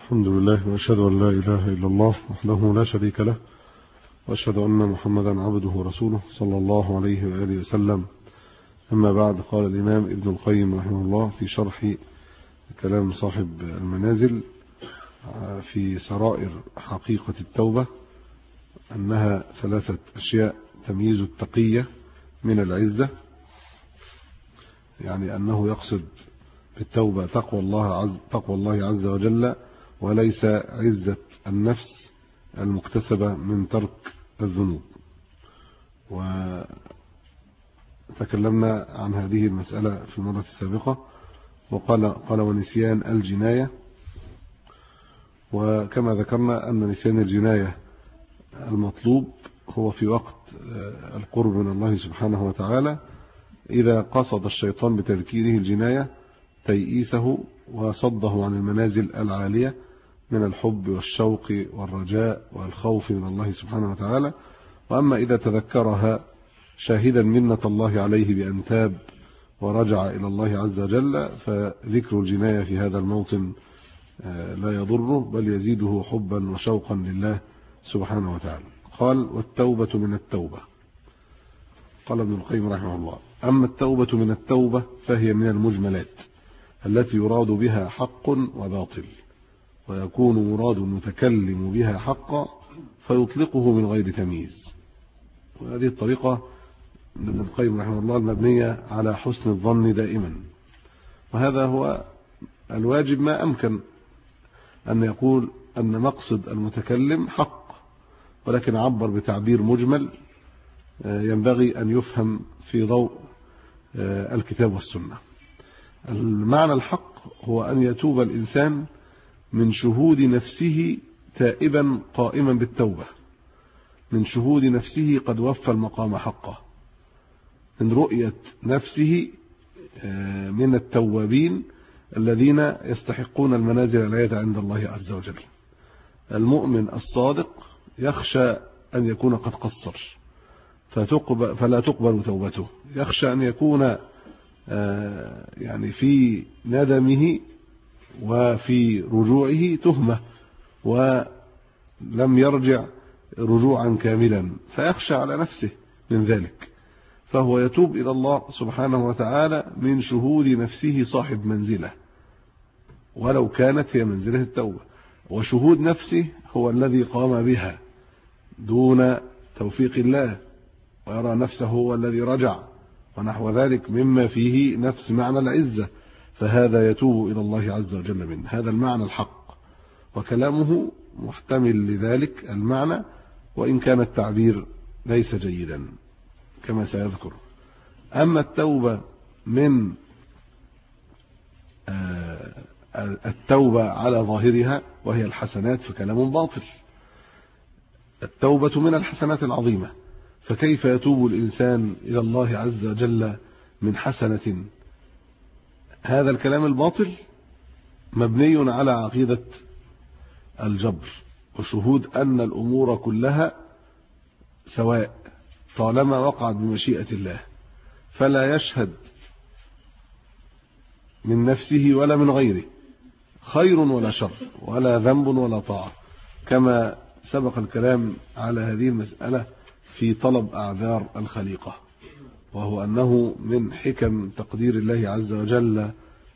الحمد لله وأشهد أن لا إله إلا الله وحده لا شريك له، وأشهد أن محمدا عبده ورسوله صلى الله عليه وآله وسلم. أما بعد، قال الإمام ابن القيم رحمه الله في شرح كلام صاحب المنازل في سرائر حقيقة التوبة أنها ثلاثة أشياء: تمييز التقية من العزة، يعني أنه يقصد بالتوبة تقوى الله عز وجل، وليس عزة النفس المكتسبة من ترك الذنوب. وتكلمنا عن هذه المسألة في المرة السابقة، وقال ونسيان الجناية. وكما ذكرنا أن نسيان الجناية المطلوب هو في وقت القرب من الله سبحانه وتعالى، إذا قصد الشيطان بتذكيره الجناية تيئيسه وصده عن المنازل العالية من الحب والشوق والرجاء والخوف من الله سبحانه وتعالى. وأما إذا تذكرها شاهدا منة الله عليه بأن تاب ورجع إلى الله عز وجل، فذكر الجناية في هذا الموطن لا يضره، بل يزيده حبا وشوقا لله سبحانه وتعالى. قال: والتوبة من التوبة. قال ابن القيم رحمه الله: أما التوبة من التوبة فهي من المجملات التي يراد بها حق وباطل، ويكون مراد المتكلم بها حقا فيطلقه من غير تمييز. وهذه الطريقة ابن القيم رحمه الله المبنية على حسن الظن دائما، وهذا هو الواجب ما أمكن أن يقول أن مقصد المتكلم حق، ولكن عبر بتعبير مجمل ينبغي أن يفهم في ضوء الكتاب والسنة. المعنى الحق هو أن يتوب الإنسان من شهود نفسه تائبا قائما بالتوبة، من شهود نفسه قد وفى المقام حقه، من رؤية نفسه من التوابين الذين يستحقون المنازل العالية عند الله عز وجل. المؤمن الصادق يخشى أن يكون قد قصر فلا تقبل توبته، يخشى أن يكون يعني في ندمه وفي رجوعه تهمة ولم يرجع رجوعا كاملا، فيخشى على نفسه من ذلك، فهو يتوب إلى الله سبحانه وتعالى من شهود نفسه صاحب منزلة، ولو كانت هي منزلة التوبة. وشهود نفسه هو الذي قام بها دون توفيق الله، ويرى نفسه هو الذي رجع ونحو ذلك مما فيه نفس معنى العزة، فهذا يتوب إلى الله عز وجل منه. هذا المعنى الحق، وكلامه محتمل لذلك المعنى، وإن كان التعبير ليس جيدا كما سيذكر. أما التوبة من التوبة على ظاهرها وهي الحسنات فكلام باطل. التوبة من الحسنات العظيمة، فكيف يتوب الإنسان إلى الله عز وجل من حسنة؟ هذا الكلام الباطل مبني على عقيدة الجبر وشهود أن الأمور كلها سواء طالما وقعت بمشيئة الله، فلا يشهد من نفسه ولا من غيره خير ولا شر ولا ذنب ولا طاعة، كما سبق الكلام على هذه المسألة في طلب أعذار الخليقة، وهو أنه من حكم تقدير الله عز وجل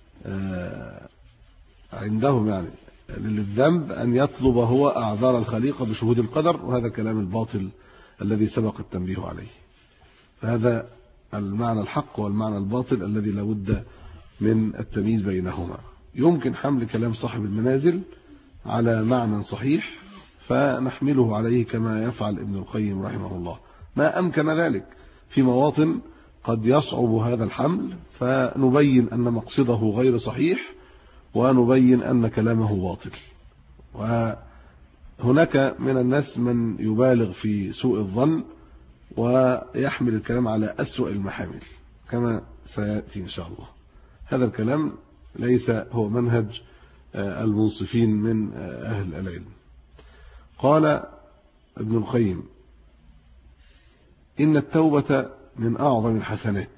عندهم يعني للذنب أن يطلب هو أعذار الخليقة بشهود القدر، وهذا الكلام الباطل الذي سبق التنبيه عليه. فهذا المعنى الحق والمعنى الباطل الذي لابد من التمييز بينهما. يمكن حمل كلام صاحب المنازل على معنى صحيح فنحمله عليه كما يفعل ابن القيم رحمه الله، ما أمكن ذلك. في مواطن قد يصعب هذا الحمل فنبين أن مقصده غير صحيح، ونبين أن كلامه باطل. وهناك من الناس من يبالغ في سوء الظن ويحمل الكلام على أسوأ المحامل كما سيأتي إن شاء الله. هذا الكلام ليس هو منهج المنصفين من أهل العلم. قال ابن القيم: إن التوبة من أعظم الحسنات،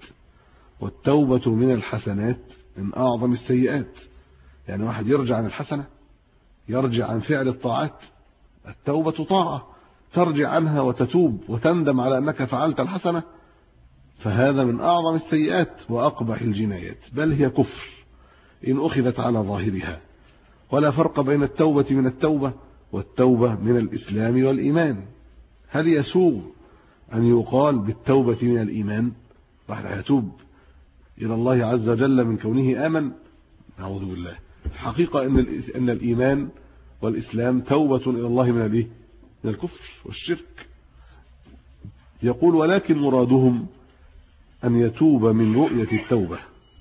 والتوبة من الحسنات من أعظم السيئات. يعني واحد يرجع عن الحسنة يرجع عن فعل الطاعات. التوبة طاعة، ترجع عنها وتتوب وتندم على أنك فعلت الحسنة، فهذا من أعظم السيئات وأقبح الجنايات، بل هي كفر إن أخذت على ظاهرها. ولا فرق بين التوبة من التوبة والتوبة من الإسلام والإيمان. هل يسوغ أن يقال بالتوبة من الإيمان؟ واحد يتوب إلى الله عز وجل من كونه آمن؟ نعوذ بالله. الحقيقة أن الإيمان والإسلام توبة إلى الله من الكفر والشرك. يقول ولكن مرادهم أن يتوب من رؤية التوبة،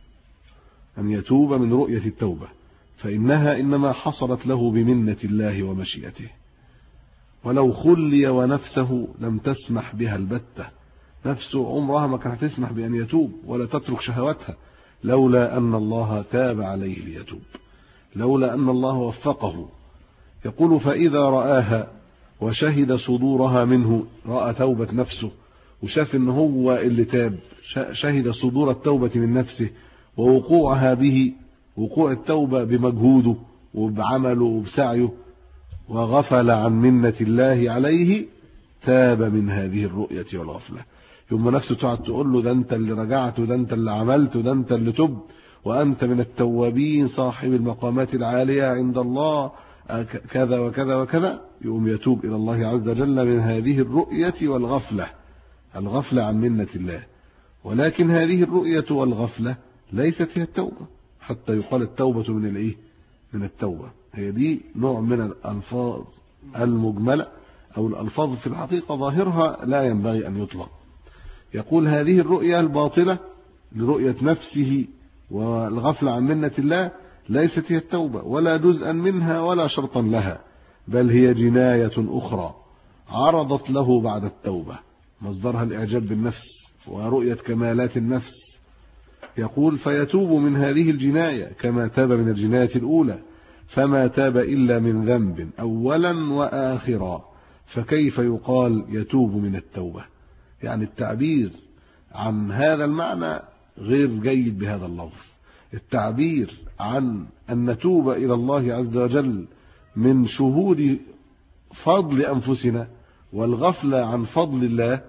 أن يتوب من رؤية التوبة، فإنها إنما حصلت له بمنة الله ومشيئته، ولو خلي ونفسه لم تسمح بها البتة. نفسه عمرها ما كانت تسمح بأن يتوب ولا تترك شهواتها، لولا أن الله تاب عليه ليتوب، لولا أن الله وفقه. يقول فإذا رآها وشهد صدورها منه، رأى توبة نفسه وشاف إن هو اللي تاب، شهد صدور التوبة من نفسه ووقوعها به، وقوع التوبة بمجهوده وبعمله وبسعيه، وغفل عن منة الله عليه، تاب من هذه الرؤية والغفلة. يوم نفسه تقعد تقول له ده أنت اللي رجعت، وده أنت اللي عملت، وده أنت اللي تب، وأنت من التوابين صاحب المقامات العالية عند الله كذا وكذا وكذا، يقوم يتوب إلى الله عز وجل من هذه الرؤية والغفلة، الغفلة عن منة الله. ولكن هذه الرؤية والغفلة ليست هي التوبة، حتى يقال التوبة من التوبة. هي دي نوع من الألفاظ المجملة، أو الألفاظ في الحقيقة ظاهرها لا ينبغي أن يطلق. يقول هذه الرؤية الباطلة لرؤية نفسه والغفلة عن منة الله ليست هي التوبة، ولا جزءا منها ولا شرطا لها، بل هي جناية أخرى عرضت له بعد التوبة، مصدرها الإعجاب بالنفس ورؤية كمالات النفس. يقول فيتوب من هذه الجناية كما تاب من الجناية الأولى، فما تاب إلا من ذنب أولا وآخرا، فكيف يقال يتوب من التوبة؟ يعني التعبير عن هذا المعنى غير جيد بهذا اللفظ. التعبير عن أن نتوب إلى الله عز وجل من شهود فضل أنفسنا والغفلة عن فضل الله،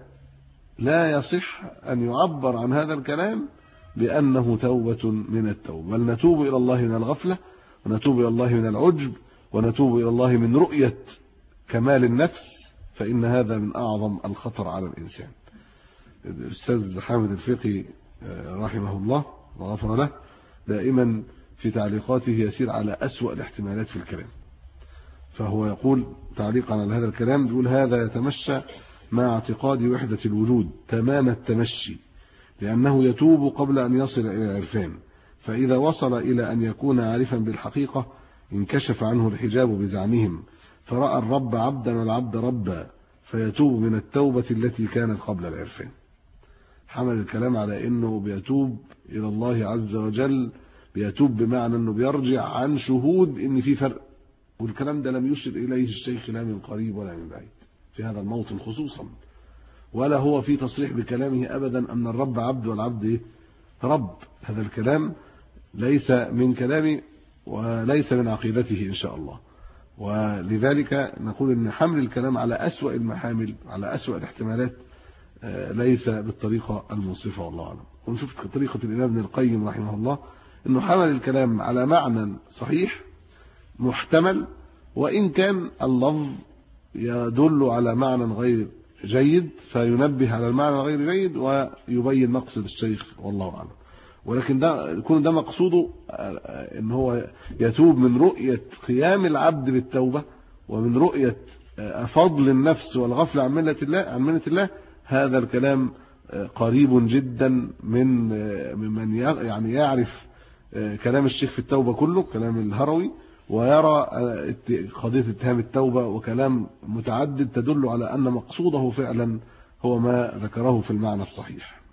لا يصح أن يعبر عن هذا الكلام بأنه توبة من التوبة، بل نتوب إلى الله من الغفلة، ونتوب إلى الله من العجب، ونتوب إلى الله من رؤية كمال النفس، فإن هذا من أعظم الخطر على الإنسان. الأستاذ حامد الفقي رحمه الله وغفر له دائما في تعليقاته يسير على أسوأ الاحتمالات في الكلام، فهو يقول تعليقا على هذا الكلام، يقول هذا يتمشى مع اعتقاد وحدة الوجود تمام التمشي، لأنه يتوب قبل أن يصل إلى العرفان، فإذا وصل إلى أن يكون عارفا بالحقيقة انكشف عنه الحجاب بزعمهم، فرأى الرب عبدا والعبد ربا، فيتوب من التوبة التي كانت قبل العرفان. حمل الكلام على أنه بيتوب إلى الله عز وجل، بيتوب بمعنى أنه بيرجع عن شهود أن في فرق، والكلام ده لم يشر إليه الشيخ لا من قريب ولا من بعيد في هذا الموطن خصوصا، ولا هو في تصريح بكلامه أبدا أن الرب عبد والعبد رب. هذا الكلام ليس من كلامي وليس من عقيدته إن شاء الله. ولذلك نقول أن حمل الكلام على أسوأ المحامل، على أسوأ الاحتمالات، ليس بالطريقة المنصفة والله أعلم. ونشوف طريقة الإمام ابن القيم رحمه الله أنه حمل الكلام على معنى صحيح محتمل، وإن كان اللفظ يدل على معنى غير جيد فينبه على المعنى غير جيد ويبين مقصد الشيخ والله أعلم. ولكن ده يكون ده مقصوده ان هو يتوب من رؤية قيام العبد بالتوبة ومن رؤية فضل النفس والغفلة عن منة الله. هذا الكلام قريب جدا ممن يعني يعرف كلام الشيخ في التوبة كله، كلام الهروي، ويرى قضية اتهام التوبة وكلام متعدد تدل على أن مقصوده فعلا هو ما ذكره في المعنى الصحيح.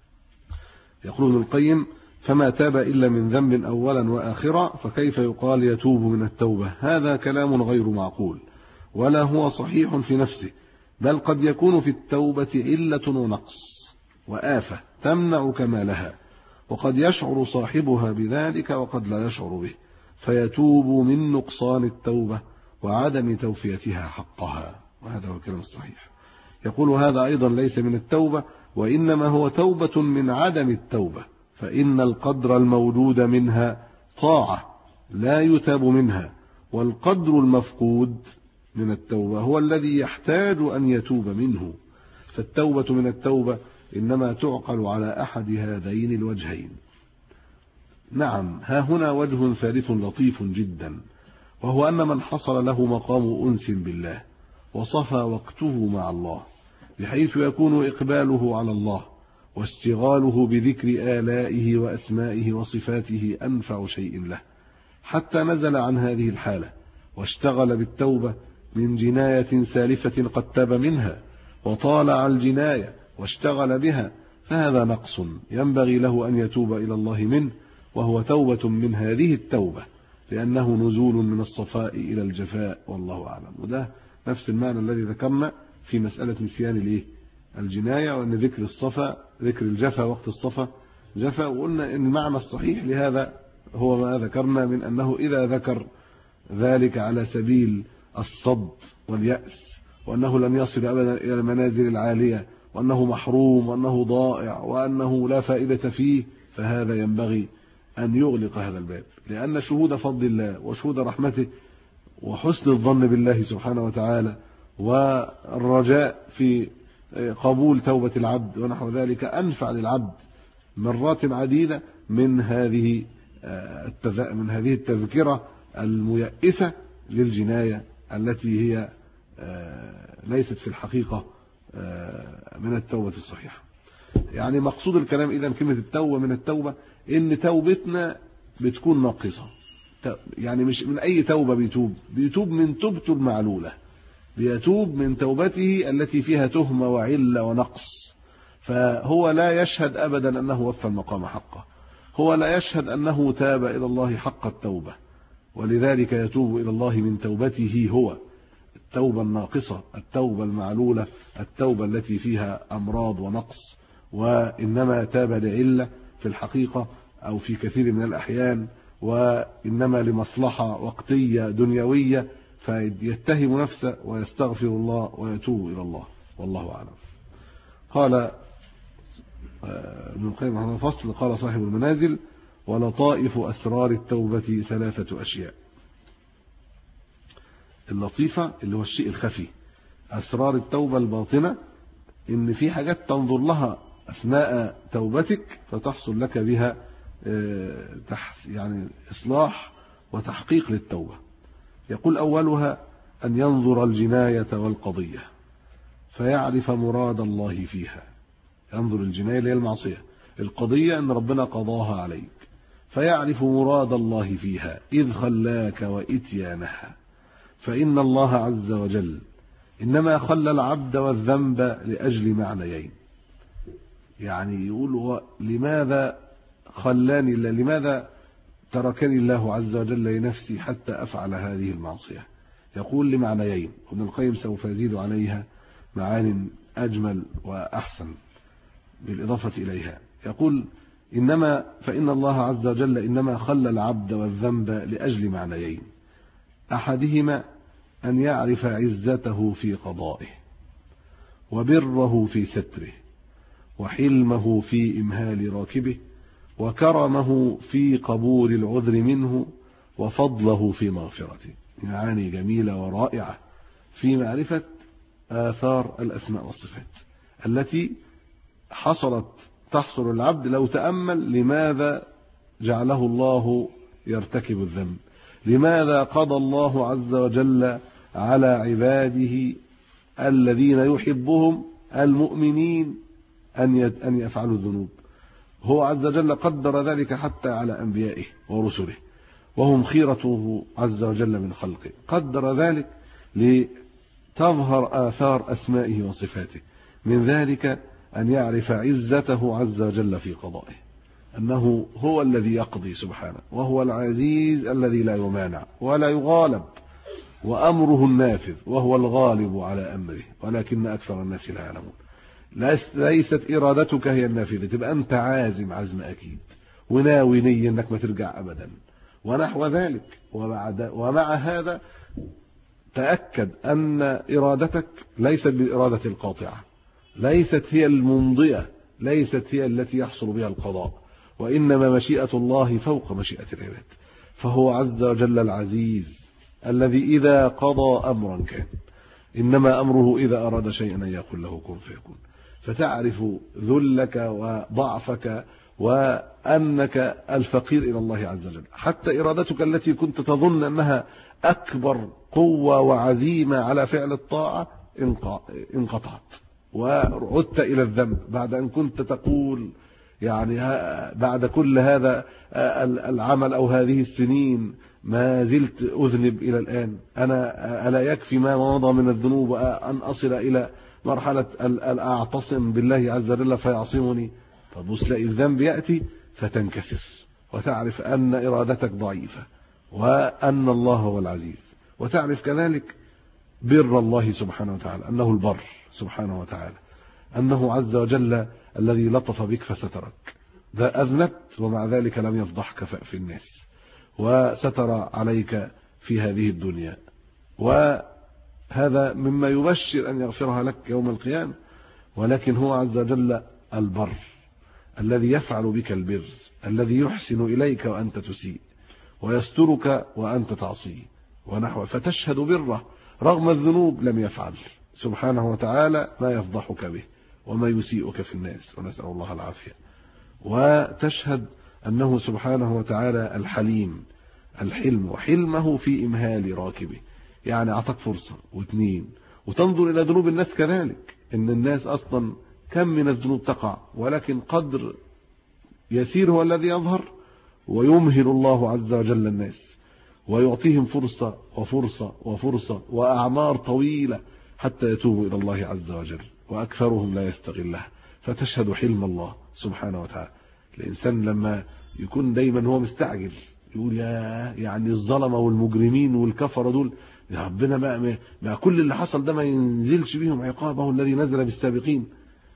يقول ابن القيم فما تاب إلا من ذنب أولا وآخرا، فكيف يقال يتوب من التوبة؟ هذا كلام غير معقول ولا هو صحيح في نفسه، بل قد يكون في التوبة علة ونقص وآفة تمنع كمالها، وقد يشعر صاحبها بذلك وقد لا يشعر به، فيتوب من نقصان التوبة وعدم توفيتها حقها، وهذا هو الكلام الصحيح. يقول هذا أيضا ليس من التوبة، وإنما هو توبة من عدم التوبة، فإن القدر الموجود منها طاعة لا يتاب منها، والقدر المفقود من التوبة هو الذي يحتاج أن يتوب منه. فالتوبة من التوبة إنما تعقل على أحد هذين الوجهين. نعم، ها هنا وجه ثالث لطيف جدا، وهو أن من حصل له مقام أنس بالله وصفى وقته مع الله بحيث يكون إقباله على الله واشتغاله بذكر آلائه وأسمائه وصفاته أنفع شيء له، حتى نزل عن هذه الحالة واشتغل بالتوبة من جناية سالفة قد تاب منها وطالع الجناية واشتغل بها، فهذا نقص ينبغي له أن يتوب إلى الله منه، وهو توبة من هذه التوبة، لأنه نزول من الصفاء إلى الجفاء، والله أعلم. وده نفس المعنى الذي ذكرنا في مسألة نسيان الجناية، وأن ذكر الصفا ذكر الجفا وقت الصفا جفا، وقلنا أن المعنى الصحيح لهذا هو ما ذكرنا من أنه إذا ذكر ذلك على سبيل الصد واليأس، وأنه لن يصل أبدا إلى المنازل العالية، وأنه محروم، وأنه ضائع، وأنه لا فائدة فيه، فهذا ينبغي أن يغلق هذا الباب، لأن شهود فضل الله وشهود رحمته وحسن الظن بالله سبحانه وتعالى والرجاء في قبول توبة العبد ونحو ذلك أنفع للعبد مرات عديدة من هذه التذكرة الميئسة للجناية التي هي ليست في الحقيقة من التوبة الصحيحة. يعني مقصود الكلام إذا كلمة التوبة من التوبة إن توبتنا بتكون ناقصة، يعني مش من أي توبة بيتوب من توبته المعلولة، بيتوب من توبته التي فيها تهمة وعلة ونقص، فهو لا يشهد أبدا أنه وفى المقام حقه، هو لا يشهد أنه تاب إلى الله حق التوبة، ولذلك يتوب إلى الله من توبته هو، التوبة الناقصة، التوبة المعلولة، التوبة التي فيها أمراض ونقص، وإنما تاب لعلة في الحقيقة أو في كثير من الأحيان، وإنما لمصلحة وقتية دنيوية، فيتهم نفسه ويستغفر الله ويتوب إلى الله، والله أعلم. قال ابن القيم رحمه الله فصل، قال صاحب المنازل: ولطائف أسرار التوبة 3 أشياء. اللطيفة اللي هو الشيء الخفي، أسرار التوبة الباطنة إن في حاجات تنظر لها أثناء توبتك فتحصل لك بها يعني إصلاح وتحقيق للتوبة. يقول أولها أن ينظر الجناية والقضية فيعرف مراد الله فيها. ينظر الجناية اللي هي المعصية، القضية أن ربنا قضاها عليك، فيعرف مراد الله فيها إذ خلاك وإتيانها، فإن الله عز وجل إنما خلى العبد والذنب لأجل معنيين. يعني يقول لماذا خلاني الله، لماذا تركني الله عز وجل لنفسي حتى أفعل هذه المعصية؟ يقول لمعنيين، ابن القيم سوف يزيد عليها معان أجمل وأحسن بالإضافة إليها. يقول فإن الله عز وجل إنما خلى العبد والذنب لأجل معنيين: أحدهما أن يعرف عزته في قضائه، وبره في ستره، وحلمه في إمهال راكبه، وكرمه في قبول العذر منه، وفضله في مغفرته. معاني جميلة ورائعة في معرفة آثار الأسماء والصفات التي تحصل العبد لو تأمل لماذا جعله الله يرتكب الذنب، لماذا قضى الله عز وجل على عباده الذين يحبهم المؤمنين أن يفعلوا الذنوب. هو عز وجل قدر ذلك حتى على أنبيائه ورسله، وهم خيرته عز وجل من خلقه، قدر ذلك لتظهر آثار أسمائه وصفاته، من ذلك أن يعرف عزته عز وجل في قضائه، أنه هو الذي يقضي سبحانه، وهو العزيز الذي لا يمانع ولا يغالب، وأمره النافذ، وهو الغالب على أمره، ولكن أكثر الناس لا يعلمون. ليست إرادتك هي النافذة، تبقى أنت عازم عزم أكيد وناوي نية أنك ما ترجع أبدا، ونحو ذلك. ومع هذا تأكد أن إرادتك ليست بالإرادة القاطعة، ليست هي الممضية، ليست هي التي يحصل بها القضاء، وإنما مشيئة الله فوق مشيئة العباد. فهو عز وجل العزيز الذي إذا قضى أمرا كان، إنما أمره إذا أراد شيئا أن يقول له كن فيكون. فتعرف ذلك وضعفك وأنك الفقير إلى الله عز وجل. حتى إرادتك التي كنت تظن أنها أكبر قوة وعزيمة على فعل الطاعة انقطعت وعدت إلى الذنب، بعد أن كنت تقول يعني بعد كل هذا العمل أو هذه السنين ما زلت أذنب إلى الآن، أنا ألا يكفي ما مضى من الذنوب أن أصل إلى مرحلة أعتصم بالله عز وجل فيعصمني؟ فبص لأي الذنب يأتي فتنكسر وتعرف أن إرادتك ضعيفة وأن الله هو العزيز. وتعرف كذلك بر الله سبحانه وتعالى، أنه البر سبحانه وتعالى، أنه عز وجل الذي لطف بك فسترك. ده أذنبت ومع ذلك لم يفضحك في الناس، وستر عليك في هذه الدنيا، وهذا مما يبشر أن يغفرها لك يوم القيامة. ولكن هو عز وجل البر الذي يفعل بك البر، الذي يحسن إليك وأنت تسيء، ويسترك وأنت تعصيه ونحو. فتشهد بره رغم الذنوب لم يفعل سبحانه وتعالى ما يفضحك به وما يسيئك في الناس، ونسأل الله العافية. وتشهد أنه سبحانه وتعالى الحليم، الحلم، وحلمه في إمهال راكبه، يعني أعطاك فرصة واثنين. وتنظر إلى ذنوب الناس كذلك، إن الناس أصلا كم من الذنوب تقع، ولكن قدر يسير هو الذي يظهر، ويمهل الله عز وجل الناس ويعطيهم فرصة وفرصة وفرصة وأعمار طويلة حتى يتوبوا إلى الله عز وجل، وأكثرهم لا يستغلها. فتشهد حلم الله سبحانه وتعالى. الإنسان لما يكون دايما هو مستعجل يقول يعني الظلمة والمجرمين والكفرة دول يا ربنا ما كل اللي حصل ده ما ينزلش بهم عقابه الذي نزل بالسابقين.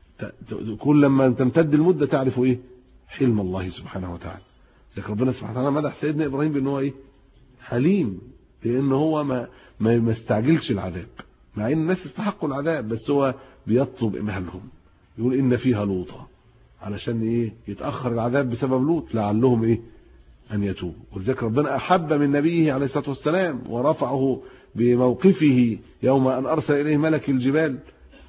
كل لما تمتد المدة تعرف إيه حلم الله سبحانه وتعالى. ذكر ربنا سبحانه وتعالى مدح سيدنا إبراهيم بأنه إيه حليم، لأنه هو ما استعجلش العذاب، مع أن الناس استحقوا العذاب بس هو بيطلب إمهالهم. يقول إن فيها لوطا، علشان إيه يتأخر العذاب بسبب لوط لعلهم إيه أن يتوبوا. ولذلك ربنا أحب من نبيه عليه الصلاة والسلام ورفعه بموقفه يوم أن أرسل إليه ملك الجبال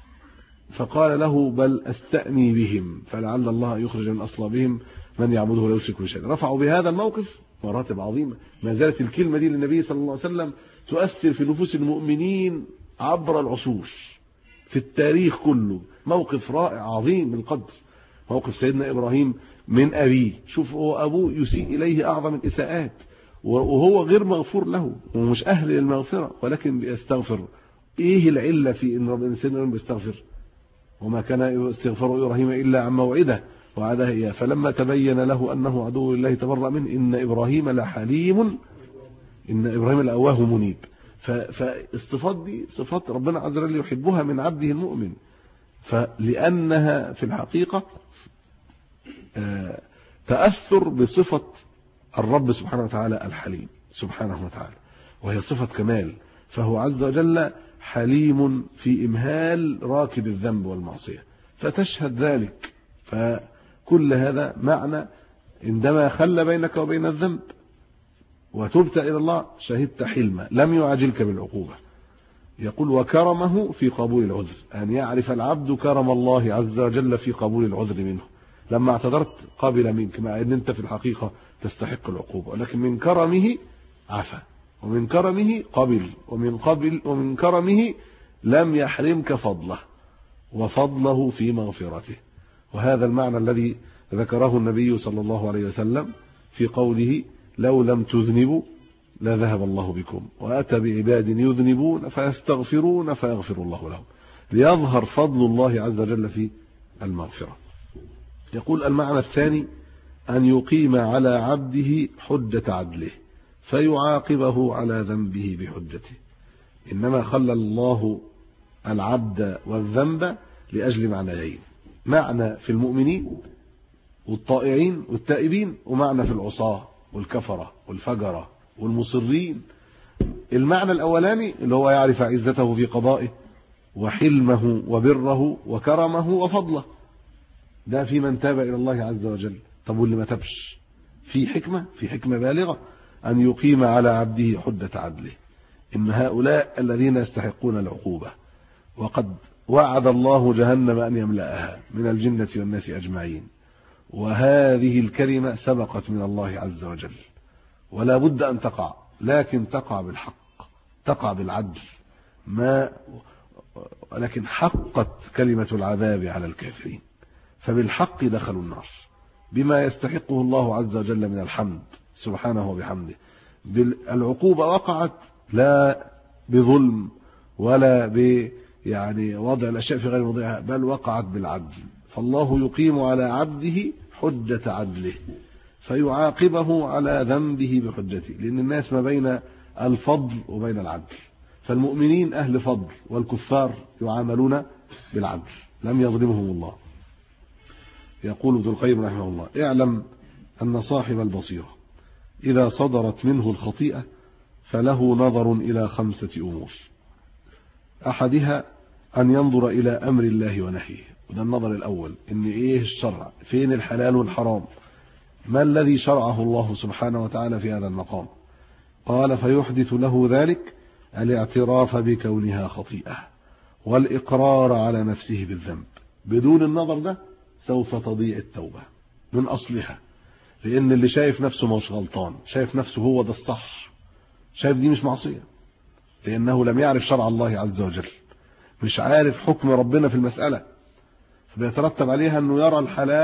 فقال له بل أستأني بهم فلعل الله يخرج من أصلابهم من يعبده لا يشرك به شيئا. رفعوا بهذا الموقف مراتب عظيمة. ما زالت الكلمة دي للنبي صلى الله عليه وسلم تؤثر في نفوس المؤمنين عبر العصور في التاريخ كله. موقف رائع عظيم القدر، موقف سيدنا إبراهيم من أبيه. شوف هو أبوه يسيء إليه أعظم الإساءات وهو غير مغفور له ومش أهل للمغفرة، ولكن بيستغفر. إيه العلة في إن ربنا سيدنا بيستغفر؟ وما كان استغفار إبراهيم إلا عن موعده وعده إياه فلما تبين له أنه عدو الله تبرأ منه إن إبراهيم لحليم إن إبراهيم لأواه منيب. فالصفات دي صفات ربنا عز وجل يحبها من عبده المؤمن، فلأنها في الحقيقة تأثر بصفة الرب سبحانه وتعالى الحليم سبحانه وتعالى، وهي صفة كمال. فهو عز وجل حليم في إمهال راكب الذنب والمعصية، فتشهد ذلك. فكل هذا معنى عندما خلى بينك وبين الذنب وتبت إلى الله شهدت حلمه لم يعجلك بالعقوبة. يقول وكرمه في قبول العذر، أن يعرف العبد كرم الله عز وجل في قبول العذر منه. لما اعتذرت قبل منك مع أن أنت في الحقيقة تستحق العقوبة، ولكن من كرمه عفا، ومن كرمه قبل، ومن كرمه لم يحرمك فضله وفضله في مغفرته. وهذا المعنى الذي ذكره النبي صلى الله عليه وسلم في قوله لو لم تذنبوا لذهب الله بكم وأتى بعباد يذنبون فيستغفرون فيغفر الله لهم، ليظهر فضل الله عز وجل في المغفرة. يقول المعنى الثاني أن يقيم على عبده حجة عدله فيعاقبه على ذنبه بحجته. إنما خلى الله العبد والذنب لأجل معنيين، معنى في المؤمنين والطائعين والتائبين، ومعنى في العصاة والكفرة والفجرة والمصرين. المعنى الأولاني اللي هو يعرف عزته في قضائه وحلمه وبره وكرمه وفضله، ده في من تاب إلى الله عز وجل. طب واللي ما تبش، في حكمة بالغة أن يقيم على عبده حدة عدله، إن هؤلاء الذين يستحقون العقوبة، وقد وعد الله جهنم أن يملأها من الجنة والناس أجمعين، وهذه الكلمة سبقت من الله عز وجل ولا بد أن تقع، لكن تقع بالحق، تقع بالعدل، لكن حقت كلمة العذاب على الكافرين، فبالحق دخلوا النار بما يستحقه الله عز وجل من الحمد سبحانه وبحمده. العقوبة وقعت لا بظلم ولا يعني وضع الأشياء في غير موضعها، بل وقعت بالعدل، فالله يقيم على عبده حجة عدله فيعاقبه على ذنبه بحجته، لأن الناس ما بين الفضل وبين العدل، فالمؤمنين أهل فضل والكفار يعاملون بالعدل، لم يظلمهم الله. يقول ابن القيم رحمه الله: اعلم أن صاحب البصيرة إذا صدرت منه الخطيئة فله نظر إلى 5 أمور، أحدها أن ينظر إلى أمر الله ونهيه، وده النظر الأول، إن إيه الشرع، فين الحلال والحرام، ما الذي شرعه الله سبحانه وتعالى في هذا المقام. قال: فيحدث له ذلك الاعتراف بكونها خطيئة والإقرار على نفسه بالذنب. بدون النظر ده سوف تضيع التوبة من أصلها، لأن اللي شايف نفسه مش غلطان، شايف نفسه هو ده الصح، شايف دي مش معصية، لأنه لم يعرف شرع الله عز وجل، مش عارف حكم ربنا في المسألة، فبيترتب عليها أنه يرى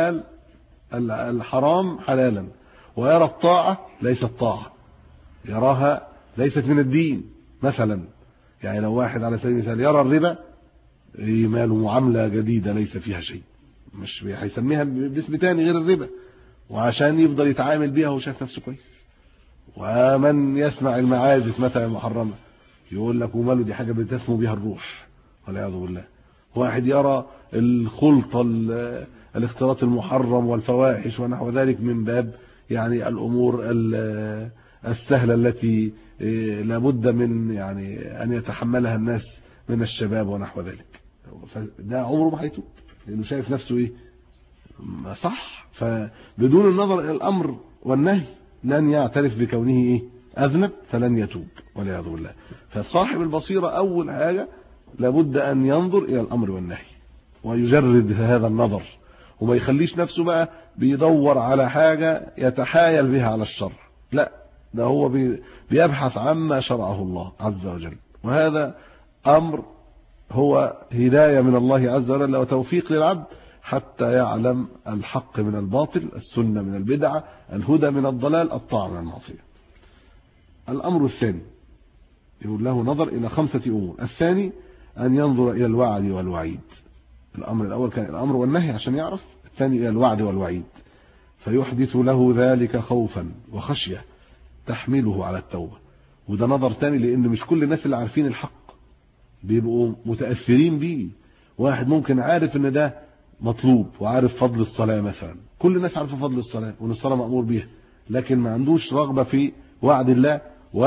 الحرام حلالا، ويرى الطاعة ليست طاعة، يراها ليست من الدين. مثلا يعني لو واحد على سبيل المثال يرى الربا ماله معاملة جديدة ليس فيها شيء، مش هيسميها باسم تاني غير الربا، وعشان يفضل يتعامل بيها هو شايف نفسه كويس. ومن يسمع المعازف مثلا محرمة يقول لك وماله دي حاجة بتسمو بها الروح والعياذ بالله. واحد يرى الخلطة الاختلاط المحرم والفواحش ونحو ذلك من باب يعني الأمور السهلة التي لابد من يعني أن يتحملها الناس من الشباب ونحو ذلك، فده عمره ما هيتوب لأنه شايف نفسه إيه صح. فبدون النظر إلى الأمر والنهي لن يعترف بكونه إيه أذنب، فلن يتوب والعياذ بالله. فصاحب البصيرة أول حاجة لابد أن ينظر إلى الأمر والنهي ويجرد هذا النظر، وما يخليش نفسه بقى بيدور على حاجة يتحايل بها على الشر، لا، ده هو بيبحث عما شرعه الله عز وجل، وهذا أمر هو هداية من الله عز وجل وتوفيق للعبد حتى يعلم الحق من الباطل، السنة من البدعة، الهدى من الضلال، الطاعة من المعصية. الأمر الثاني يقول له نظر إلى 5 أمور. الثاني أن ينظر إلى الوعد والوعيد. الأمر الأول كان الأمر والنهي عشان يعرف، الثاني إلى الوعد والوعيد، فيحدث له ذلك خوفا وخشية تحمله على التوبة. وده نظر ثاني، لأن مش كل الناس اللي عارفين الحق بيبقوا متأثرين بيه. واحد ممكن عارف ان ده مطلوب وعارف فضل الصلاة مثلا، كل الناس عارفة فضل الصلاة وان الصلاة مأمور بيها، لكن ما عندوش رغبة في وعد الله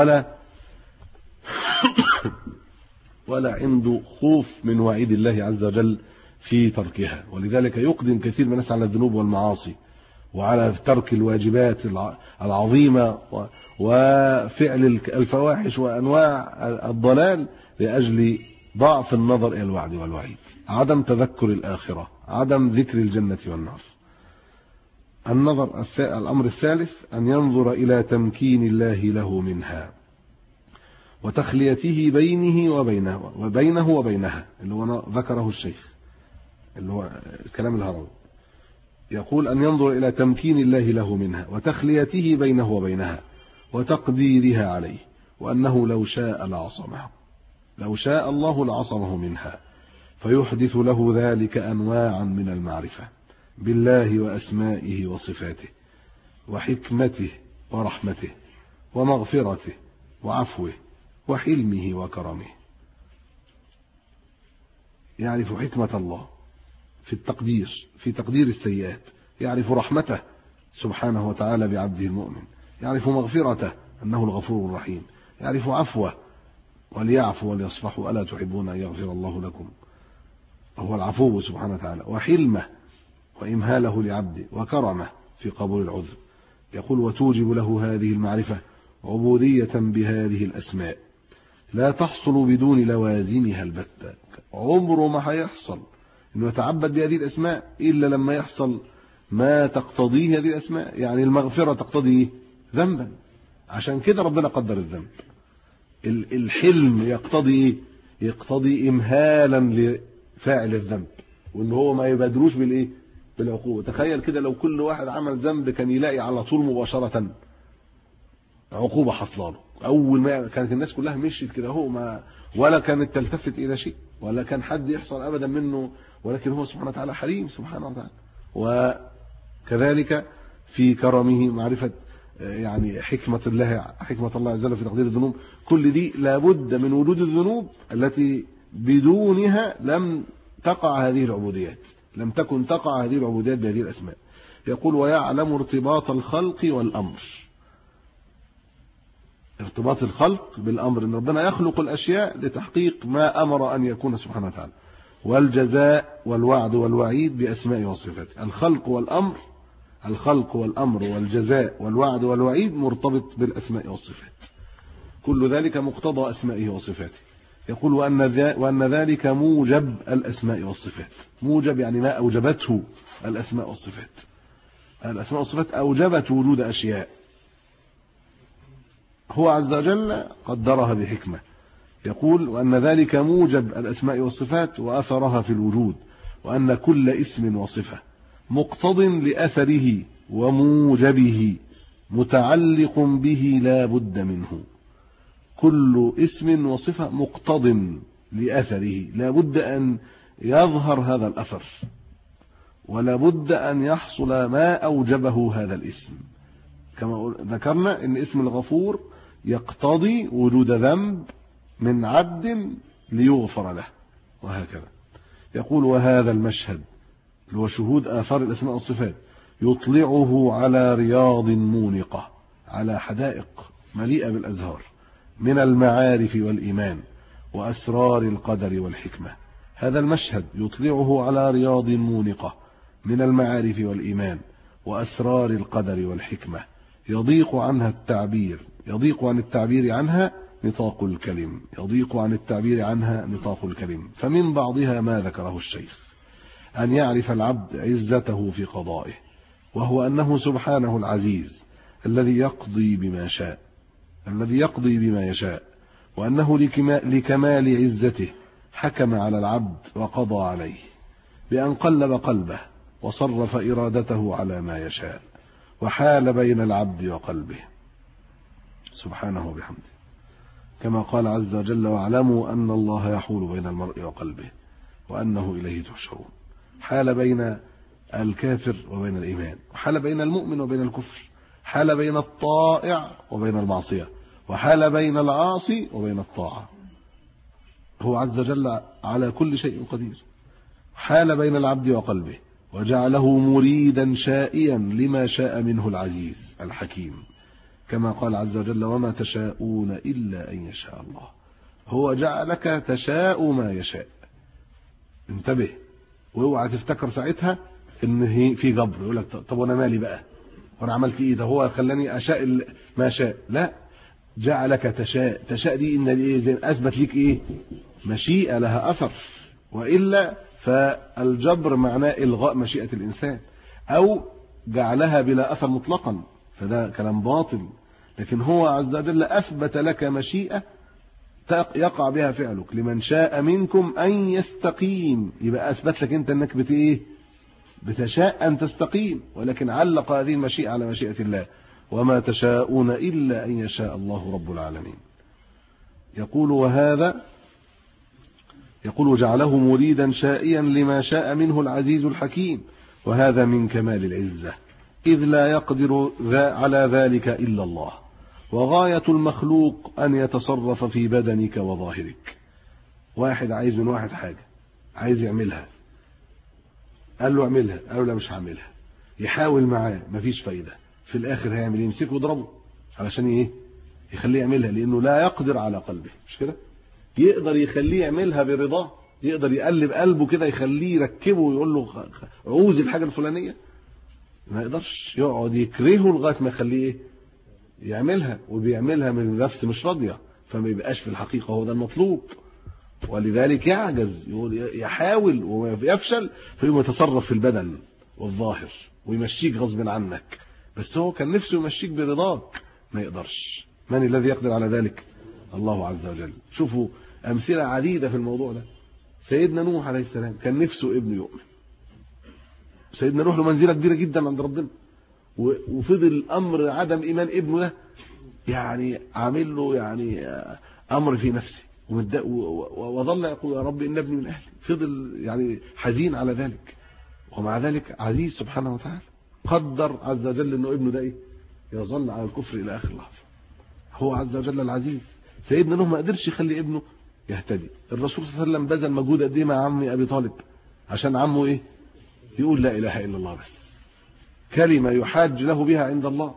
ولا عنده خوف من وعيد الله عز وجل في تركها. ولذلك يقدم كثير من الناس على الذنوب والمعاصي وعلى ترك الواجبات العظيمة وفعل الفواحش وأنواع الضلال لأجل ضعف النظر إلى الوعد والوعيد، عدم تذكر الآخرة، عدم ذكر الجنة والنار. الأمر الثالث أن ينظر إلى تمكين الله له منها وتخليته بينه وبينها، اللي هو ذكره الشيخ اللي هو الكلام الهروي. يقول أن ينظر إلى تمكين الله له منها وتخليته بينه وبينها وتقديرها عليه، وأنه لو شاء لعصمه، لو شاء الله لعصمه منها، فيحدث له ذلك أنواعا من المعرفة بالله وأسمائه وصفاته وحكمته ورحمته ومغفرته وعفوه وحلمه وكرمه. يعرف حكمة الله في تقدير السيئات، يعرف رحمته سبحانه وتعالى بعبده المؤمن، يعرف مغفرته أنه الغفور الرحيم، يعرف عفوه وليعفوا وليصفحوا ألا تحبون أن يغفر الله لكم، هو العفو سبحانه وتعالى، وحلمه وإمهاله لعبده وكرمه في قبول العذر. يقول وتوجب له هذه المعرفة عبودية بهذه الأسماء لا تحصل بدون لوازمها البتة. عمره ما هيحصل انه يتعبد بهذه الأسماء إلا لما يحصل ما تقتضيه هذه الأسماء. يعني المغفرة تقتضي ذنبا، عشان كده ربنا قدر الذنب. الحلم يقتضي إمهالا لفاعل الذنب، وان هو ما يبادروش بالعقوبة. تخيل كده لو كل واحد عمل ذنب كان يلاقي على طول مباشرة عقوبة حصلاله. أول ما كانت الناس كلها مشيت كده، هو ما ولا كانت تلتفت إلى شيء ولا كان حد يحصل أبدا منه، ولكن هو سبحانه وتعالى حليم سبحانه وتعالى. وكذلك في كرمه معرفة يعني حكمة الله عز وجل في تقدير الذنوب. كل دي لابد من وجود الذنوب التي بدونها لم تقع هذه العبوديات، لم تكن تقع هذه العبوديات بهذه الأسماء. يقول ويعلم ارتباط الخلق والأمر، ارتباط الخلق بالأمر، ان ربنا يخلق الأشياء لتحقيق ما أمر أن يكون سبحانه وتعالى، والجزاء والوعد والوعيد بأسماء وصفاته. الخلق والأمر والجزاء والوعد والوعيد مرتبط بالأسماء والصفات، كل ذلك مقتضى أسمائه وصفاته. يقول وأن ذلك موجب الأسماء والصفات. موجب يعني ما أوجبته الأسماء والصفات. الأسماء والصفات أوجبت وجود أشياء هو عز وجل قدرها بحكمة. يقول وأن ذلك موجب الأسماء والصفات وأثرها في الوجود، وأن كل اسم وصفة مقتض لأثره وموجبه متعلق به لا بد منه. كل اسم وصفة مقتض لأثره، لا بد أن يظهر هذا الأثر، ولا بد أن يحصل ما أوجبه هذا الاسم. كما ذكرنا أن اسم الغفور يقتضي وجود ذنب من عبد ليغفر له، وهكذا. يقول وهذا المشهد هو شهود آثار الأسماء والصفات يطلعه على رياض مونقة، على حدائق مليئة بالأزهار من المعارف والإيمان وأسرار القدر والحكمة. هذا المشهد يطلعه على رياض مونقة من المعارف والإيمان وأسرار القدر والحكمة، يضيق عن التعبير عنها نطاق الكلم. فمن بعضها ما ذكره الشيخ أن يعرف العبد عزته في قضائه، وهو أنه سبحانه العزيز الذي يقضي بما يشاء، وأنه لكمال عزته حكم على العبد وقضى عليه بأن قلب قلبه وصرف إرادته على ما يشاء، وحال بين العبد وقلبه سبحانه وبحمده، كما قال عز وجل واعلموا أن الله يحول بين المرء وقلبه وأنه إليه تحشرون. حال بين الكافر وبين الإيمان، وحال بين المؤمن وبين الكفر، حال بين الطائع وبين المعصية، وحال بين العاصي وبين الطاعة. هو عز وجل على كل شيء قدير. حال بين العبد وقلبه وجعله مريدا شائيا لما شاء منه العزيز الحكيم، كما قال عز وجل وما تشاءون إلا أن يشاء الله. هو جعلك تشاء ما يشاء. انتبه، واوعى تفتكر ساعتها ان هي في جبر يقول لك طب وانا مالي بقى وانا عملت ايه، ده هو خلاني اشاء ما شاء. لا، جعلك تشاء دي ان اثبت ليك ايه؟ مشيئة لها اثر، والا فالجبر معناه الغاء مشيئة الانسان او جعلها بلا اثر مطلقا، فده كلام باطل. لكن هو عز وجل اثبت لك مشيئة يقع بها فعلك لمن شاء منكم أن يستقيم. يبقى أثبت لك أنت أنك بتشاء أن تستقيم، ولكن علق هذه المشيئة على مشيئة الله. وما تشاءون إلا أن يشاء الله رب العالمين. يقول جعله مريدا شائيا لما شاء منه العزيز الحكيم، وهذا من كمال العزة، إذ لا يقدر على ذلك إلا الله. وغاية المخلوق أن يتصرف في بدنك وظاهرك. واحد عايز من واحد حاجة، عايز يعملها، قال له اعملها، قال له لا مش هعملها، يحاول معاه مفيش فايدة، في الآخر هيعمل يمسكه ويضربه، علشان ايه؟ يخليه يعملها، لانه لا يقدر على قلبه، مش كده؟ يقدر يخليه يعملها برضاه، يقدر يقلب قلبه كده يخليه يركبه ويقول له عوز الحاجه الفلانيه، ما يقدرش، يقعد يكرهه لغايه ما يخليه ايه؟ يعملها، وبيعملها من نفس مش راضيه، فما يبقاش في الحقيقه هو ده المطلوب. ولذلك يعجز، يحاول ويفشل، فيقوم يتصرف في البدن والظاهر ويمشيك غصب عنك، بس هو كان نفسه يمشيك برضاك، ما يقدرش. من الذي يقدر على ذلك؟ الله عز وجل. شوفوا أمثلة عديدة في الموضوع ده. سيدنا نوح عليه السلام كان نفسه ابنه يؤمن، سيدنا نوح له منزلة كبيرة جدا عند ربنا، وفضل أمر عدم إيمان ابنه ده يعني عامل له يعني أمر في نفسه، وظل يقول يا رب إن ابني من أهلي، فضل يعني حزين على ذلك، ومع ذلك عزيز سبحانه وتعالى قدر عز وجل إنه ابنه ده إيه؟ يظل على الكفر إلى آخر لحظة. هو عز وجل العزيز. سيدنا نوح ما قدرش يخلي ابنه يهتدي. الرسول صلى الله عليه وسلم بذل مجهود قد ايه مع عمي ابي طالب عشان عمه ايه؟ يقول لا اله الا الله، بس كلمه يحاج له بها عند الله،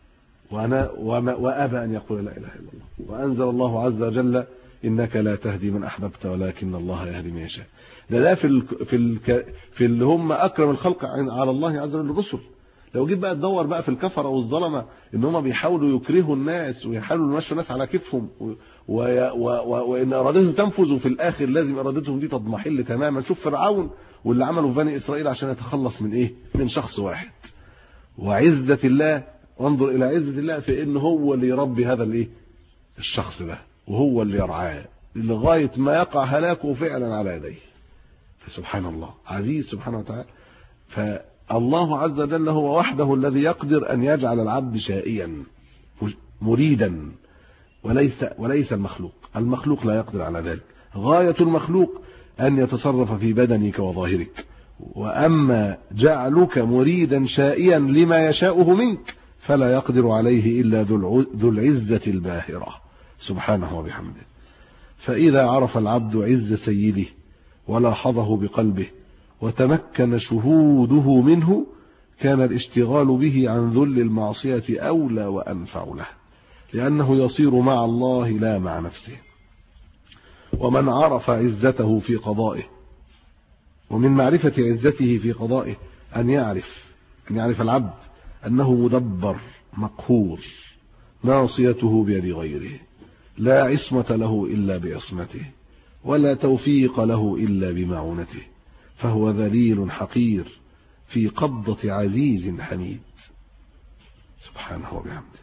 وابى ان يقول لا اله الا الله. وانزل الله عز وجل انك لا تهدي من احببت ولكن الله يهدي من يشاء. ده في اللي هم اكرم الخلق على الله عز وجل الرسل. لو جيت بقى تدور بقى في الكفره والظلمه ان هم بيحاولوا يكرهوا الناس ويحاولوا يمشوا الناس على كيفهم وان ارادتهم تنفذ، وفي الاخر لازم ارادتهم دي تضمحل تماما. شوف فرعون واللي عمله في بني اسرائيل عشان يتخلص من ايه؟ من شخص واحد. وعزه الله، وانظر الى عزه الله في ان هو اللي يربي هذا الايه؟ الشخص ده، وهو اللي يرعاه لغايه ما يقع هلاكه فعلا على يديه. فسبحان الله عزيز سبحانه وتعالى. فالله عز وجل هو وحده الذي يقدر أن يجعل العبد شائيا مريدا، وليس المخلوق. المخلوق لا يقدر على ذلك. غاية المخلوق أن يتصرف في بدنك وظاهرك، وأما جعلك مريدا شائيا لما يشاؤه منك فلا يقدر عليه إلا ذو العزة الباهرة سبحانه وبحمده. فإذا عرف العبد عز سيده ولاحظه بقلبه وتمكن شهوده منه كان الاشتغال به عن ذل المعصية أولى وأنفع له، لأنه يصير مع الله لا مع نفسه. ومن عرف عزته في قضائه، ومن معرفة عزته في قضائه أن يعرف العبد أنه مدبر مقهور، ناصيته بيد غيره، لا عصمة له إلا بعصمته، ولا توفيق له إلا بمعونته، فهو ذليل حقير في قبضة عزيز حميد سبحانه وبحمده.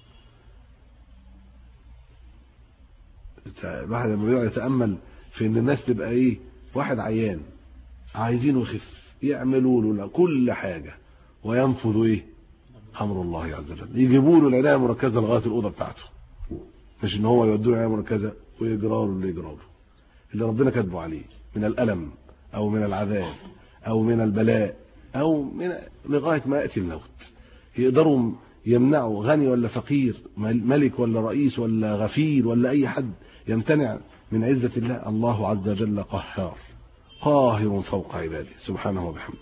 الواحد لما يقعد يتأمل في ان الناس تبقى ايه؟ واحد عيان عايزينه يخف، يعملوا له كل حاجة وينفذوا ايه؟ امر الله عز وجل. يجيبوا له العناية المركزة لغاية الأوضة بتاعته، مش ان هو يودوا له العناية المركزة ويجروا له اللي يجروا له اللي ربنا كاتبه عليه من الألم أو من العذاب أو من البلاء أو من لغاية ما يأتي الموت. يقدروا يمنعوا غني ولا فقير، ملك ولا رئيس ولا غفير ولا أي حد يمتنع من عزة الله. الله عز وجل قهار، قاهر فوق عباده سبحانه وبحمده.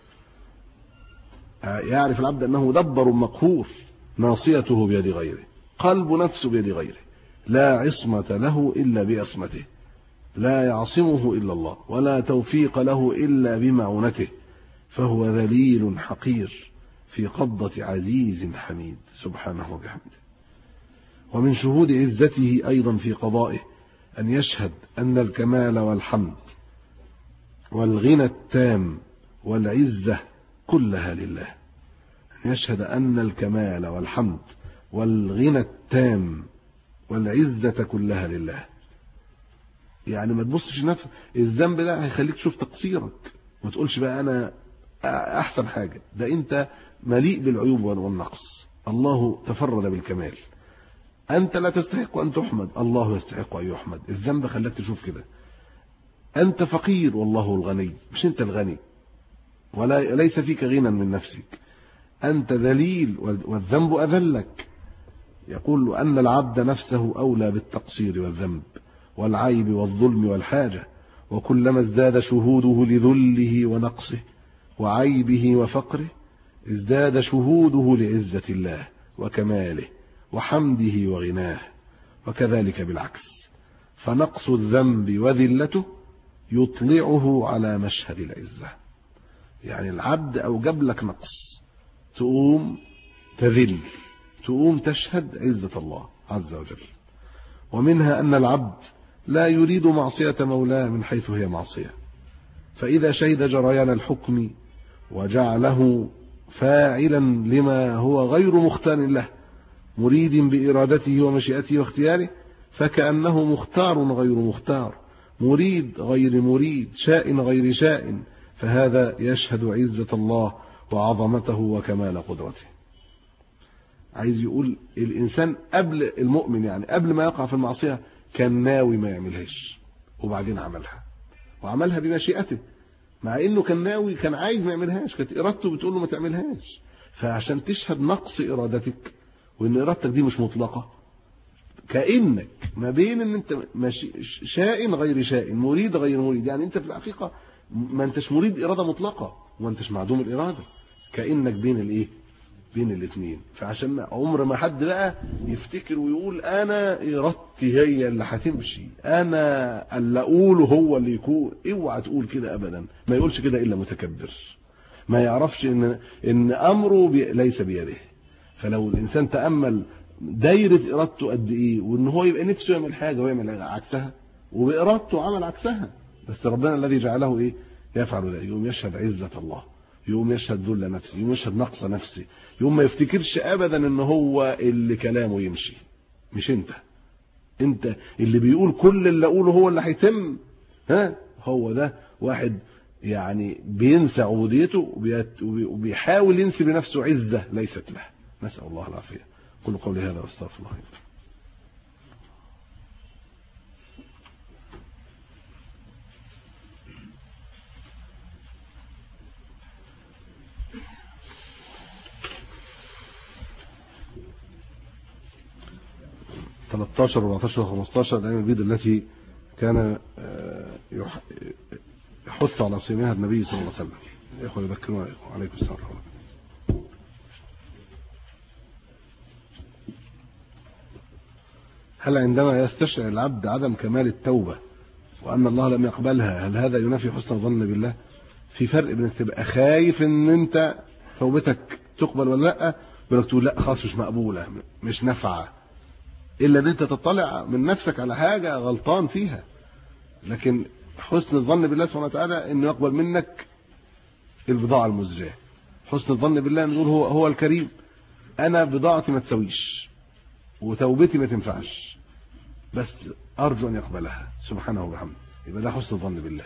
يعرف العبد أنه دبر مقهور، ناصيته بيد غيره، قلب نفسه بيد غيره، لا عصمة له إلا بعصمته، لا يعصمه إلا الله، ولا توفيق له إلا بمعونته، فهو ذليل حقير في قبضة عزيز حميد سبحانه وبحمده. ومن شهود عزته أيضا في قضائه أن يشهد أن الكمال والحمد والغنى التام والعزة كلها لله. أن يشهد أن الكمال والحمد والغنى التام والعزة كلها لله. يعني ما تبصش نفسك، الذنب ده هيخليك تشوف تقصيرك، ما تقولش بقى أنا أحسن حاجة، ده أنت مليء بالعيوب والنقص. الله تفرد بالكمال، أنت لا تستحق أن تحمد، الله يستحق أن يحمد. الذنب خلاك تشوف كده. أنت فقير والله الغني، مش أنت الغني، ليس فيك غنى من نفسك. أنت ذليل والذنب أذلك. يقول أن العبد نفسه أولى بالتقصير والذنب والعيب والظلم والحاجة، وكلما ازداد شهوده لذله ونقصه وعيبه وفقره ازداد شهوده لعزة الله وكماله وحمده وغناه، وكذلك بالعكس، فنقص الذنب وذلته يطلعه على مشهد العزة. يعني العبد أوجب لك نقص، تقوم تذل، تقوم تشهد عزة الله عز وجل. ومنها أن العبد لا يريد معصية مولاه من حيث هي معصية، فإذا شهد جريان الحكم وجعله فاعلا لما هو غير مختار له مريد بإرادته ومشيئته واختياره، فكأنه مختار غير مختار، مريد غير مريد، شاء غير شاء، فهذا يشهد عزة الله وعظمته وكمال قدرته. عايز يقول الإنسان قبل المؤمن، يعني قبل ما يقع في المعصية كان ناوي ما يعملهاش، وبعدين عملها، وعملها بمشيئته، مع انه كان ناوي، كان عايز ما يعملهاش، كانت ارادته بتقول له ما تعملهاش. فعشان تشهد نقص ارادتك وان ارادتك دي مش مطلقة، كأنك ما بين ان انت شاء غير شاء، مريد غير مريد، يعني انت في الحقيقة ما انتش مريد ارادة مطلقة وما انتش معدوم الارادة، كأنك بين الايه، بين الاثنين. فعشان عمر ما حد بقى يفتكر ويقول انا ارادتي هي اللي هتمشي، انا اللي اقوله هو اللي يكون، اوعى تقول كده ابدا. ما يقولش كده الا متكبر، ما يعرفش ان امره ليس بيده. فلو الانسان تأمل دايرة ارادته قد ايه، وان هو يبقى نفسه يعمل حاجة ويعمل عكسها، وبارادته عمل عكسها، بس ربنا الذي جعله ايه يفعل ذلك، يقوم يشهد عزة الله، يقوم يشهد ذل نفسه، يقوم يشهد نقص نفسه، يقوم ما يفتكرش ابدا ان هو اللي كلامه يمشي، مش انت اللي بيقول كل اللي اقوله هو اللي هيتم. هو ده واحد يعني بينسى عبوديته وبيحاول ينسي بنفسه عزة ليست له، نسأل الله العافية. قل قولي هذا واستغفر الله. 13 14 15 الأيام البيض التي كان يحث على صيامها النبي صلى الله عليه وسلم. إخوة يذكرون عليكم السلام ورحمة الله. هل عندما يستشعر العبد عدم كمال التوبة وأن الله لم يقبلها، هل هذا ينافي حسن الظن بالله؟ في فرق بين تبقى خايف ان انت توبتك تقبل ولا لا، وانك تقول لا خلاص مش مقبولة مش نافعة، الا ان انت تطلع من نفسك على حاجة غلطان فيها. لكن حسن الظن بالله سبحانه وتعالى انه يقبل منك البضاعة المزجاة. حسن الظن بالله نقول هو الكريم، انا بضاعتي ما تسويش وتوبتي ما تنفعش، بس ارجو ان يقبلها سبحانه وبحمده، يبقى ده حسن الظن بالله.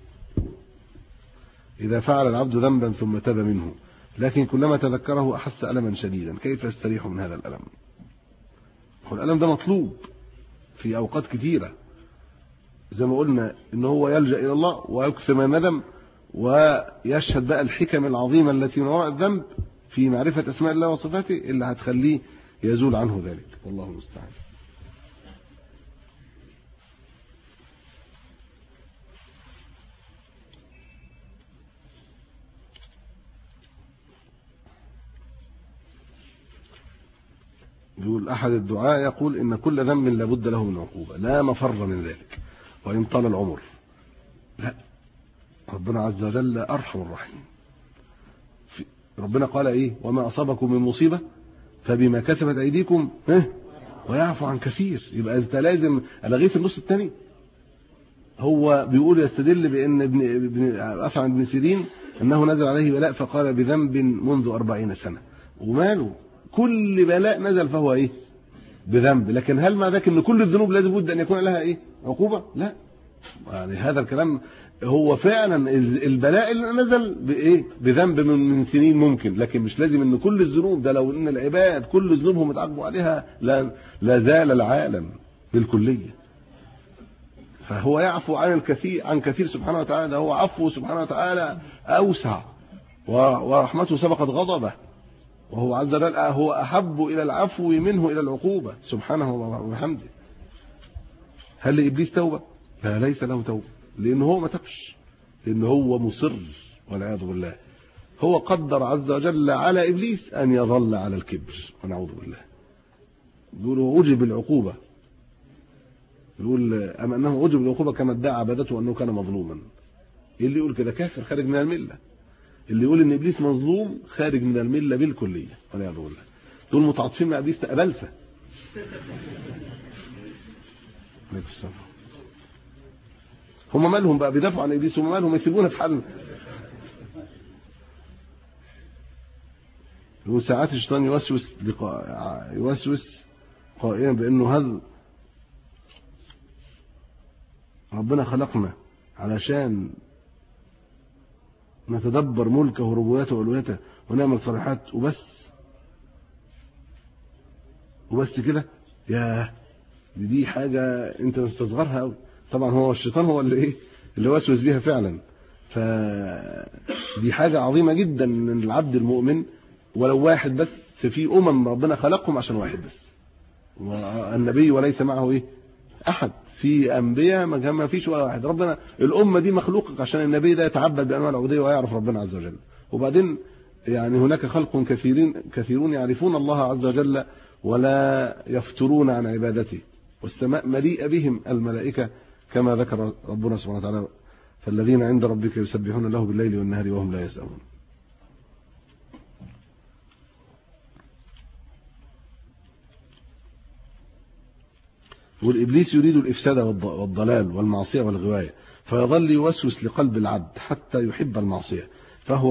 إذا فعل العبد ذنبا ثم تاب منه لكن كلما تذكره أحس ألما شديدا، كيف يستريح من هذا الألم؟ الألم ده مطلوب في أوقات كثيرة، زي ما قلنا إن هو يلجأ إلى الله ويكثر من الندم ويشهد بقى الحكم العظيمة التي من وراء الذنب في معرفة أسماء الله وصفاته اللي هتخليه يزول عنه ذلك، والله المستعان. يقول أحد الدعاء يقول إن كل ذنب لابد له من عقوبة، لا مفر من ذلك وإن طال العمر. لا، ربنا عز وجل أرحم الراحمين. ربنا قال إيه؟ وما أصابكم من مصيبة فبما كسبت أيديكم ويعفو عن كثير. يبقى أنت لازم ألغيت النص الثاني. هو بيقول يستدل بأن أفعى عن ابن سيرين أنه نزل عليه بلاء فقال بذنب منذ 40 سنة، وماله كل بلاء نزل فهو ايه؟ بذنب. لكن هل مع ذلك ان كل الذنوب لازم بد ان يكون لها ايه؟ عقوبة؟ لا، يعني هذا الكلام هو فعلا البلاء اللي نزل بايه؟ بذنب من سنين ممكن، لكن مش لازم ان كل الذنوب ده. لو ان العباد كل ذنوبهم اتعاقبوا عليها لا زال العالم بالكلية. فهو يعفو عن كثير سبحانه وتعالى. هو عفو سبحانه وتعالى اوسع ورحمته سبقت غضبه، وهو عز وجل هو أحب إلى العفو منه إلى العقوبة سبحانه وبحمده. هل لإبليس توبة؟ لا، ليس له توبة، لأنه هو ما تبش، لأنه هو مصر والعياذ بالله. هو قدر عز وجل على إبليس أن يظل على الكبر ونعوذ بالله. بيقول هو أوجب العقوبة، يقول أما أنه أوجب العقوبة كما ادعى عبادته أنه كان مظلوما. اللي يقول كده كافر خارج من الملة. اللي يقول ان ابليس مظلوم خارج من المله بالكليه والعياذ بالله. دول متعاطفين مع ابليس تقبلته. هم مالهم بقى بيدافعوا عن ابليس؟ هم مالهم يسيبونا في حالنا؟ وساعات الشيطان يوسوس قائلا بانه هل ربنا خلقنا علشان نتدبر ملكه وربوبيته وألوهيته ونعمل صالحات وبس كده؟ يا دي حاجة انت مستصغرها قوي. طبعا هو الشيطان هو اللي وسوس بيها فعلا. فدي حاجة عظيمة جدا من العبد المؤمن ولو واحد بس. في ربنا خلقهم عشان واحد بس، والنبي وليس معه احد. في انبياء ما فيش ولا واحد. ربنا الامه دي مخلوقه عشان النبي ده يتعبد بانواع العبوديه ويعرف ربنا عز وجل. وبعدين يعني هناك خلق كثيرون يعرفون الله عز وجل ولا يفترون عن عبادته، والسماء مليئه بهم الملائكه كما ذكر ربنا سبحانه وتعالى: فالذين عند ربك يسبحون له بالليل والنهار وهم لا يسأمون. والإبليس يريد الإفساد والضلال والمعصية والغواية، فيظل يوسوس لقلب العبد حتى يحب المعصية، فهو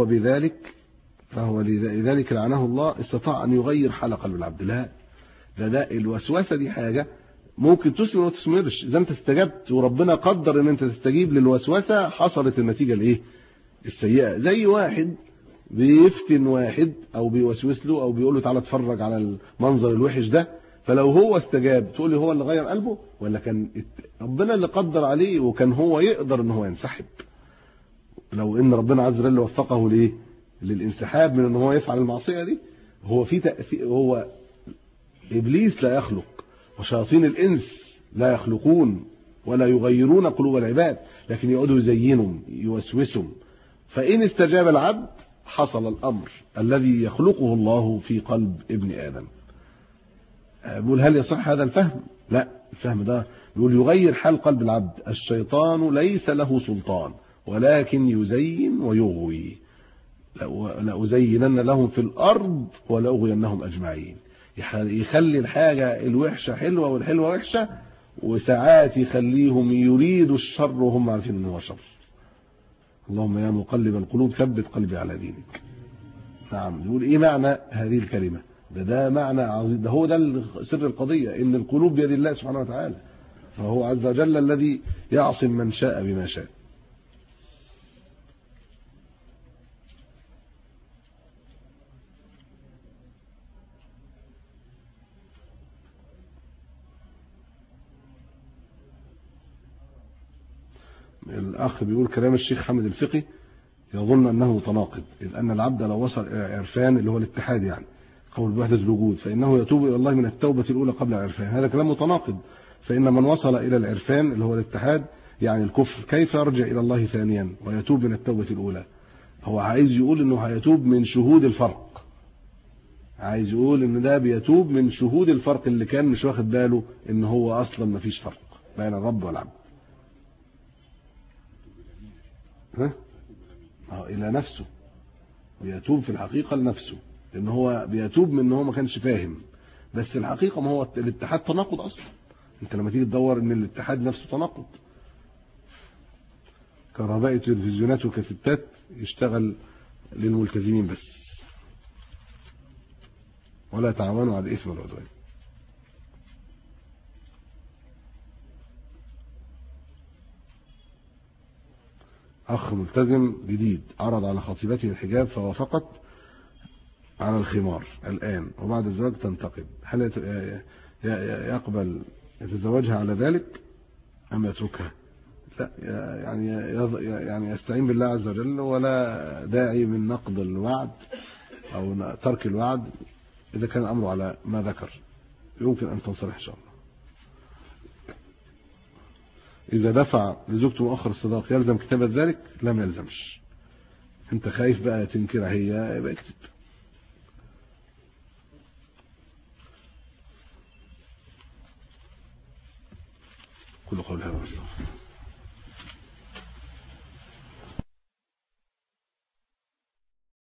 لذلك لعنه الله استطاع أن يغير حال قلب العبد. لا، ده الوسوسة دي حاجة ممكن تسمر وما تسمرش. إذا أنت استجبت وربنا قدر أن أنت تستجيب للوسوسة حصلت النتيجة السيئة. زي واحد بيفتن واحد أو بيوسوس له أو بيقول له تعالى اتفرج على المنظر الوحش ده، فلو هو استجاب تقول لي هو اللي غير قلبه ولا كان ربنا اللي قدر عليه وكان هو يقدر ان هو ينسحب؟ لو ان ربنا عز وجل وفقه للانسحاب من ان هو يفعل المعصيه دي. هو ابليس لا يخلق وشياطين الانس لا يخلقون ولا يغيرون قلوب العباد، لكن يقعدوا يزينهم يوسوسهم. فان استجاب العبد حصل الامر الذي يخلقه الله في قلب ابن ادم. بيقول هل يصح هذا الفهم؟ لا، الفهم ده بيقول يغير حال قلب العبد. الشيطان ليس له سلطان ولكن يزين ويغوي. لأزينن لهم في الأرض ولأغوينهم أجمعين. يخلي الحاجة الوحشة حلوة والحلوة وحشة، وساعات يخليهم يريدوا الشر وهم عارفين انه هو شر. اللهم يا مقلب القلوب ثبت قلبي على دينك. نعم. يقول ايه معنى هذه الكلمة؟ ده معنى عظيم. ده هو ده سر القضية، ان القلوب بيد الله سبحانه وتعالى، فهو عز وجل الذي يعصم من شاء بما شاء. الأخ بيقول كلام الشيخ حامد الفقي يظن أنه متناقض، إذ أن العبد لو وصل إلى عرفان اللي هو الاتحاد، يعني قول بوحدة الوجود، فإنه يتوب إلى الله من التوبة الأولى قبل العرفان. هذا كلام متناقض، فإن من وصل إلى العرفان اللي هو الاتحاد يعني الكفر، كيف يرجع إلى الله ثانيا ويتوب من التوبة الأولى؟ هو عايز يقول إنه هيتوب من شهود الفرق، عايز يقول إن ده بيتوب من شهود الفرق اللي كان مش واخد باله إن هو أصلا ما فيش فرق بين الرب والعبد. إلى نفسه، بيتوب في الحقيقة لنفسه، لأن هو بيتوب من إن هو ما كانش فاهم. بس الحقيقة ما هو الاتحاد تناقض أصلا. أنت لما تيجي تدور إن الاتحاد نفسه تناقض. كهربائي تلفزيونات وكاسيتات يشتغل للملتزمين بس، ولا تعاونوا على الإثم والعدوان. أخ ملتزم جديد عرض على خطيبته الحجاب فوافقت على الخمار الآن، وبعد الزواج تنتقد، هل يقبل يتزوجها على ذلك أم يتركها؟ لا، يعني يستعين بالله عز وجل، ولا داعي من نقض الوعد أو ترك الوعد. إذا كان الأمر على ما ذكر يمكن أن تنصلح إن شاء الله. إذا دفع لزوجته مؤخر الصداق يلزم كتابة ذلك؟ لم يلزمش. أنت خايف بقى تنكرها هي، يبقى اكتب. قولي هذا.